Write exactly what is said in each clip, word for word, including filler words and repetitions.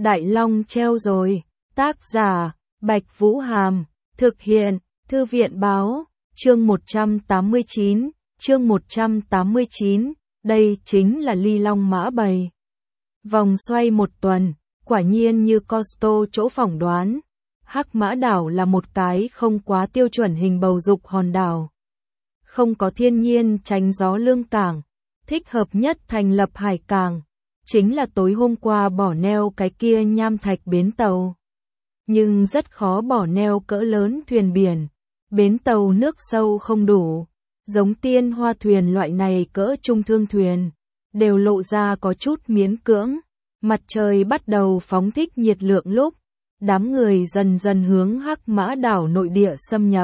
Đại Long treo rồi, tác giả, Bạch Vũ Hàm, thực hiện, Thư viện báo, chương một trăm tám mươi chín, chương một trăm tám mươi chín, đây chính là Ly Long Mã Bầy. Vòng xoay một tuần, quả nhiên như Costo chỗ phỏng đoán, Hắc Mã Đảo là một cái không quá tiêu chuẩn hình bầu dục hòn đảo. Không có thiên nhiên tránh gió lương cảng, thích hợp nhất thành lập hải cảng, chính là tối hôm qua bỏ neo cái kia nham thạch bến tàu. Nhưng rất khó bỏ neo cỡ lớn thuyền biển, bến tàu nước sâu không đủ, giống Tiên Hoa thuyền loại này cỡ trung thương thuyền, đều lộ ra có chút miễn cưỡng. Mặt trời bắt đầu phóng thích nhiệt lượng lúc, đám người dần dần hướng Hắc Mã Đảo nội địa xâm nhập.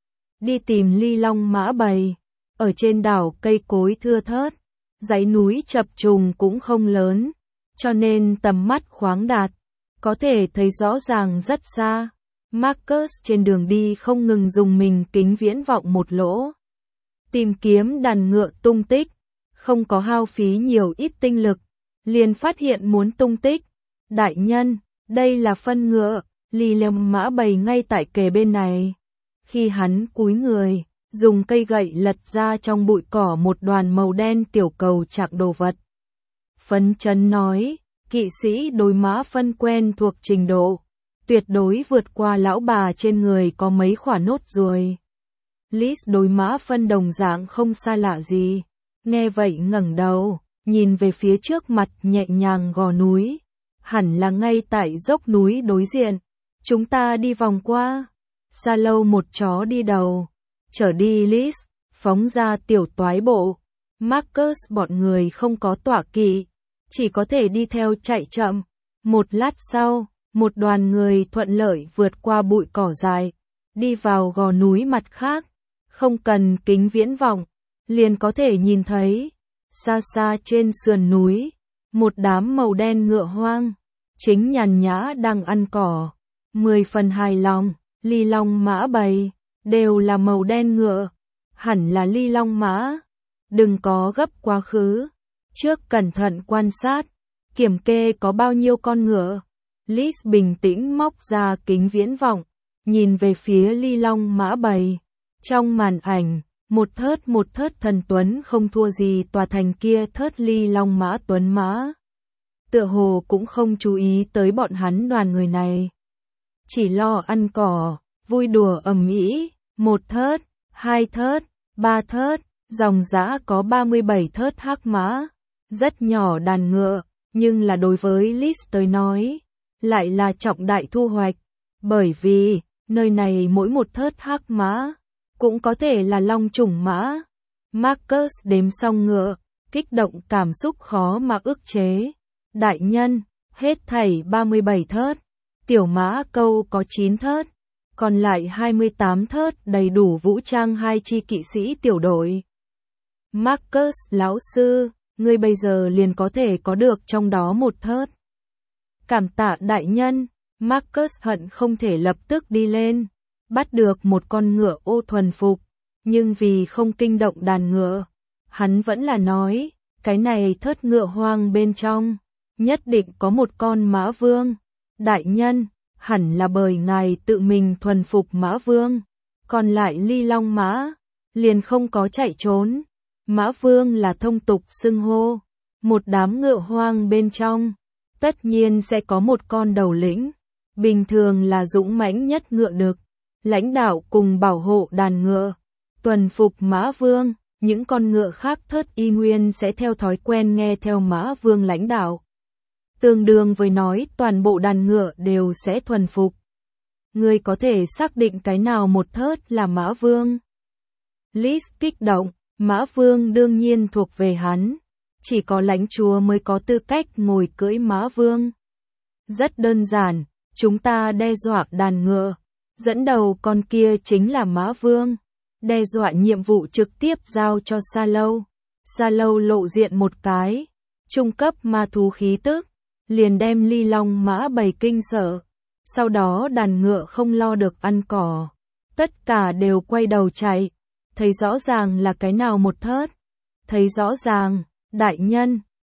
Đi tìm Ly Long Mã Bầy, ở trên đảo cây cối thưa thớt, dãy núi chập trùng cũng không lớn, cho nên tầm mắt khoáng đạt, có thể thấy rõ ràng rất xa. Marcus trên đường đi không ngừng dùng mình kính viễn vọng một lỗ, tìm kiếm đàn ngựa tung tích, không có hao phí nhiều ít tinh lực, liền phát hiện muốn tung tích. Đại nhân, đây là phân ngựa, Ly Long Mã Bầy ngay tại kề bên này. Khi hắn cúi người, dùng cây gậy lật ra trong bụi cỏ một đoàn màu đen tiểu cầu chạc đồ vật. Phấn chấn nói, kỵ sĩ đối mã phân quen thuộc trình độ, tuyệt đối vượt qua lão bà trên người có mấy khỏa nốt ruồi. Liz đối mã phân đồng dạng không xa lạ gì, nghe vậy ngẩng đầu, nhìn về phía trước mặt nhẹ nhàng gò núi, hẳn là ngay tại dốc núi đối diện, chúng ta đi vòng qua. Xa lâu một chó đi đầu, trở đi Liz, phóng ra tiểu toái bộ. Marcus bọn người không có tọa kỵ, chỉ có thể đi theo chạy chậm. Một lát sau, một đoàn người thuận lợi vượt qua bụi cỏ dài, đi vào gò núi mặt khác, không cần kính viễn vọng, liền có thể nhìn thấy, xa xa trên sườn núi, một đám màu đen ngựa hoang, chính nhàn nhã đang ăn cỏ. Mười phần hài lòng, Ly Long Mã Bầy, đều là màu đen ngựa, hẳn là Ly Long Mã, đừng có gấp quá khứ, trước cẩn thận quan sát, kiểm kê có bao nhiêu con ngựa. Liz bình tĩnh móc ra kính viễn vọng, nhìn về phía Ly Long Mã Bầy, trong màn ảnh, một thớt một thớt thần tuấn không thua gì tòa thành kia thớt Ly Long Mã tuấn mã. Tựa hồ cũng không chú ý tới bọn hắn đoàn người này, chỉ lo ăn cỏ, vui đùa ầm ĩ. Một thớt, hai thớt, ba thớt, dòng dã có ba mươi bảy thớt hắc mã, rất nhỏ đàn ngựa, nhưng là đối với Liz tới nói, lại là trọng đại thu hoạch, bởi vì, nơi này mỗi một thớt hắc mã, cũng có thể là long chủng mã. Marcus đếm xong ngựa, kích động cảm xúc khó mà ức chế. Đại nhân, hết thảy ba mươi bảy thớt, tiểu mã câu có chín thớt, còn lại hai mươi tám thớt đầy đủ vũ trang hai chi kỵ sĩ tiểu đội. Marcus lão sư, ngươi bây giờ liền có thể có được trong đó một thớt. Cảm tạ đại nhân. Marcus hận không thể lập tức đi lên, bắt được một con ngựa ô thuần phục, nhưng vì không kinh động đàn ngựa, hắn vẫn là nói, cái này thớt ngựa hoang bên trong, nhất định có một con mã vương. Đại nhân, hẳn là bởi ngài tự mình thuần phục mã vương, còn lại Ly Long mã, liền không có chạy trốn. Mã vương là thông tục xưng hô, một đám ngựa hoang bên trong, tất nhiên sẽ có một con đầu lĩnh, bình thường là dũng mãnh nhất ngựa đực, lãnh đạo cùng bảo hộ đàn ngựa, tuần phục mã vương, những con ngựa khác thớt y nguyên sẽ theo thói quen nghe theo mã vương lãnh đạo. Tương đương với nói toàn bộ đàn ngựa đều sẽ thuần phục. Ngươi có thể xác định cái nào một thớt là mã vương? Liz kích động, mã vương đương nhiên thuộc về hắn, chỉ có lãnh chúa mới có tư cách ngồi cưỡi mã vương. Rất đơn giản, chúng ta đe dọa đàn ngựa, dẫn đầu con kia chính là mã vương, đe dọa nhiệm vụ trực tiếp giao cho Sa Lâu. Sa Lâu lộ diện một cái, trung cấp ma thú khí tức, liền đem Ly Long Mã Bầy kinh sợ. Sau đó đàn ngựa không lo được ăn cỏ, tất cả đều quay đầu chạy. Thấy rõ ràng là cái nào một thớt? Thấy rõ ràng, đại nhân.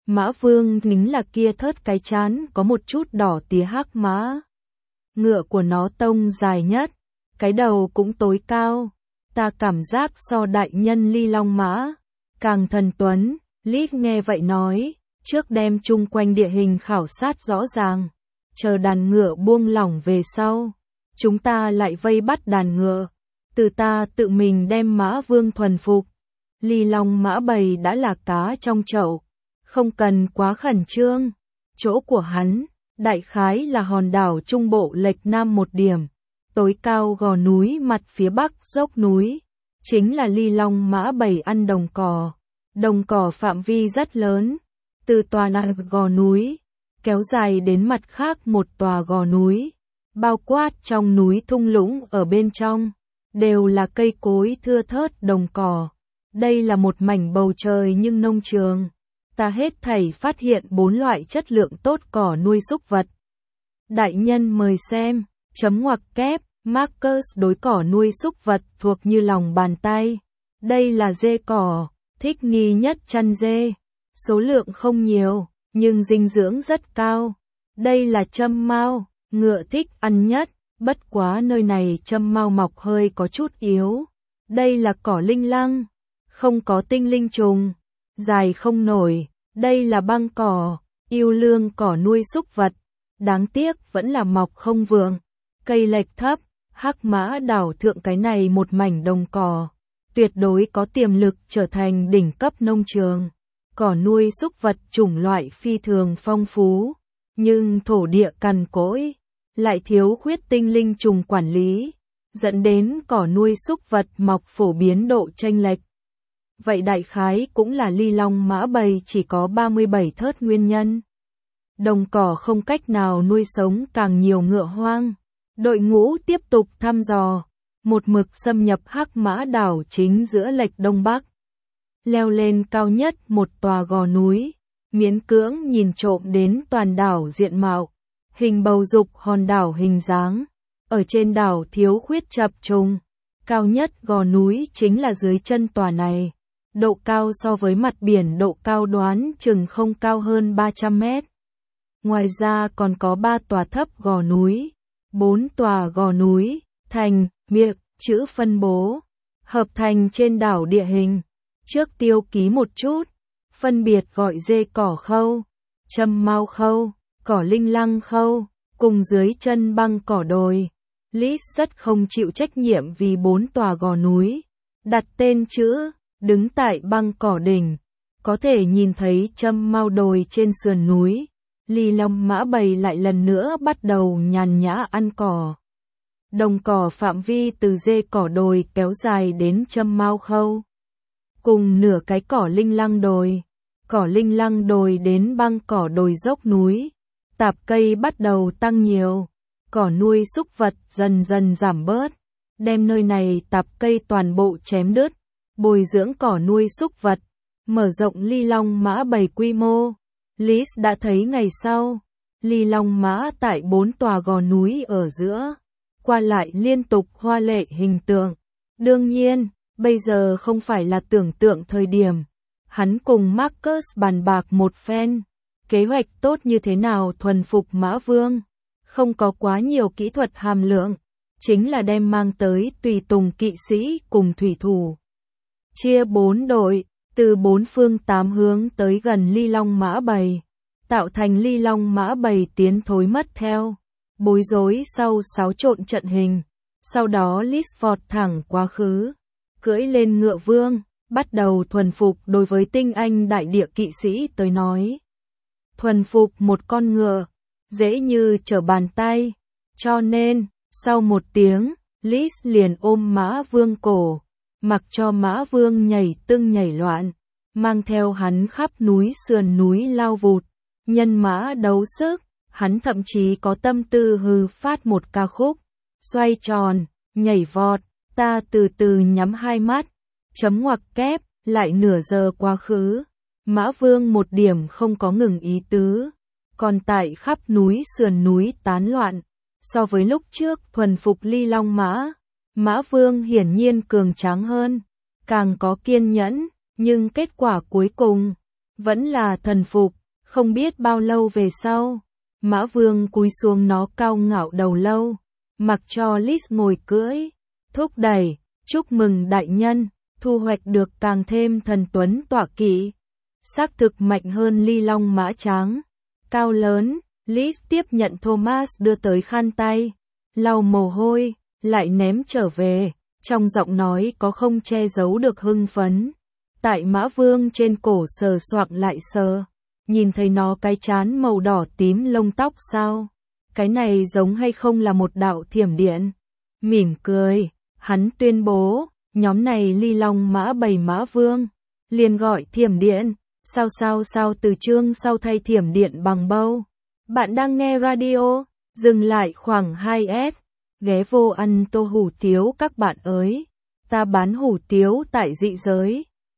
Mã Vương nính là kia thớt cái chán có một chút đỏ tía hắc mã. Ngựa của nó tông dài nhất, cái đầu cũng tối cao. Ta cảm giác so đại nhân Ly Long Mã càng thần tuấn. Lít nghe vậy nói, trước đem chung quanh địa hình khảo sát rõ ràng, chờ đàn ngựa buông lỏng về sau, chúng ta lại vây bắt đàn ngựa, từ ta tự mình đem Mã Vương thuần phục. Ly Long Mã bầy đã là cá trong chậu, không cần quá khẩn trương. Chỗ của hắn, đại khái là hòn đảo trung bộ lệch nam một điểm, tối cao gò núi mặt phía bắc dốc núi, chính là Ly Long Mã bầy ăn đồng cỏ. Đồng cỏ phạm vi rất lớn, từ tòa này gò núi, kéo dài đến mặt khác một tòa gò núi, bao quát trong núi thung lũng ở bên trong, đều là cây cối thưa thớt đồng cỏ. Đây là một mảnh bầu trời nhưng nông trường. Ta hết thảy phát hiện bốn loại chất lượng tốt cỏ nuôi súc vật. Đại nhân mời xem, chấm ngoặc kép, Marcus đối cỏ nuôi súc vật thuộc như lòng bàn tay. Đây là dê cỏ, thích nghi nhất chăn dê. Số lượng không nhiều, nhưng dinh dưỡng rất cao. Đây là châm mao, ngựa thích ăn nhất, bất quá nơi này châm mao mọc hơi có chút yếu. Đây là cỏ linh lăng, không có tinh linh trùng, dài không nổi. Đây là băng cỏ, yêu lương cỏ nuôi súc vật, đáng tiếc vẫn là mọc không vượng, cây lệch thấp. Hắc Mã đảo thượng cái này một mảnh đồng cỏ, tuyệt đối có tiềm lực trở thành đỉnh cấp nông trường. Cỏ nuôi súc vật chủng loại phi thường phong phú, nhưng thổ địa cằn cỗi, lại thiếu khuyết tinh linh trùng quản lý, dẫn đến cỏ nuôi súc vật mọc phổ biến độ chênh lệch. Vậy đại khái cũng là Ly Long Mã bầy chỉ có ba mươi bảy thớt nguyên nhân. Đồng cỏ không cách nào nuôi sống càng nhiều ngựa hoang. Đội ngũ tiếp tục thăm dò, một mực xâm nhập Hắc Mã đảo chính giữa lệch đông bắc. Leo lên cao nhất một tòa gò núi, miễn cưỡng nhìn trộm đến toàn đảo diện mạo, hình bầu dục hòn đảo hình dáng. Ở trên đảo thiếu khuyết chập trùng, cao nhất gò núi chính là dưới chân tòa này. Độ cao so với mặt biển độ cao đoán chừng không cao hơn ba trăm mét. Ngoài ra còn có ba tòa thấp gò núi, bốn tòa gò núi, thành, miệng, chữ phân bố, hợp thành trên đảo địa hình. Trước tiêu ký một chút, phân biệt gọi dê cỏ khâu, châm mao khâu, cỏ linh lăng khâu, cùng dưới chân băng cỏ đồi. List rất không chịu trách nhiệm vì bốn tòa gò núi, đặt tên chữ. Đứng tại băng cỏ đỉnh, có thể nhìn thấy châm mao đồi trên sườn núi. Ly Long Mã bầy lại lần nữa bắt đầu nhàn nhã ăn cỏ. Đồng cỏ phạm vi từ dê cỏ đồi kéo dài đến châm mao khâu, cùng nửa cái cỏ linh lăng đồi. Cỏ linh lăng đồi đến băng cỏ đồi dốc núi, tạp cây bắt đầu tăng nhiều, cỏ nuôi súc vật dần dần giảm bớt, đem nơi này tạp cây toàn bộ chém đứt. Bồi dưỡng cỏ nuôi súc vật, mở rộng Ly Long Mã bầy quy mô. Liz đã thấy ngày sau, Ly Long Mã tại bốn tòa gò núi ở giữa, qua lại liên tục hoa lệ hình tượng. Đương nhiên, bây giờ không phải là tưởng tượng thời điểm. Hắn cùng Marcus bàn bạc một phen, kế hoạch tốt như thế nào thuần phục Mã Vương. Không có quá nhiều kỹ thuật hàm lượng, chính là đem mang tới tùy tùng kỵ sĩ cùng thủy thủ. Chia bốn đội, từ bốn phương tám hướng tới gần Ly Long Mã bầy, tạo thành Ly Long Mã bầy tiến thối mất theo, bối rối sau xáo trộn trận hình. Sau đó Lisford thẳng quá khứ, cưỡi lên ngựa vương, bắt đầu thuần phục. Đối với tinh anh đại địa kỵ sĩ tới nói, thuần phục một con ngựa, dễ như trở bàn tay, cho nên, sau một tiếng, Lis liền ôm Mã Vương cổ, mặc cho Mã Vương nhảy tưng nhảy loạn, mang theo hắn khắp núi sườn núi lao vụt, nhân mã đấu sức, hắn thậm chí có tâm tư hư phát một ca khúc, xoay tròn, nhảy vọt, ta từ từ nhắm hai mắt, chấm ngoặc kép, lại nửa giờ quá khứ, Mã Vương một điểm không có ngừng ý tứ, còn tại khắp núi sườn núi tán loạn, so với lúc trước thuần phục Ly Long Mã. Mã Vương hiển nhiên cường tráng hơn, càng có kiên nhẫn, nhưng kết quả cuối cùng vẫn là thần phục. Không biết bao lâu về sau, Mã Vương cúi xuống nó cao ngạo đầu lâu, mặc cho Lis ngồi cưỡi, thúc đẩy, chúc mừng đại nhân, thu hoạch được càng thêm thần tuấn tọa kỵ. Xác thực mạnh hơn Ly Long mã trắng, cao lớn. Lis tiếp nhận Thomas đưa tới khăn tay, lau mồ hôi, lại ném trở về, trong giọng nói có không che giấu được hưng phấn. Tại Mã Vương trên cổ sờ soạng lại sờ, nhìn thấy nó cái trán màu đỏ tím lông tóc sao? Cái này giống hay không là một đạo thiểm điện? Mỉm cười, hắn tuyên bố, nhóm này Ly Long mã bầy Mã Vương, liền gọi thiểm điện, sao sao sao từ chương sau thay thiểm điện bằng bâu. Bạn đang nghe radio, dừng lại khoảng hai S, ghé vô ăn tô hủ tiếu các bạn ơi, ta bán hủ tiếu tại dị giới.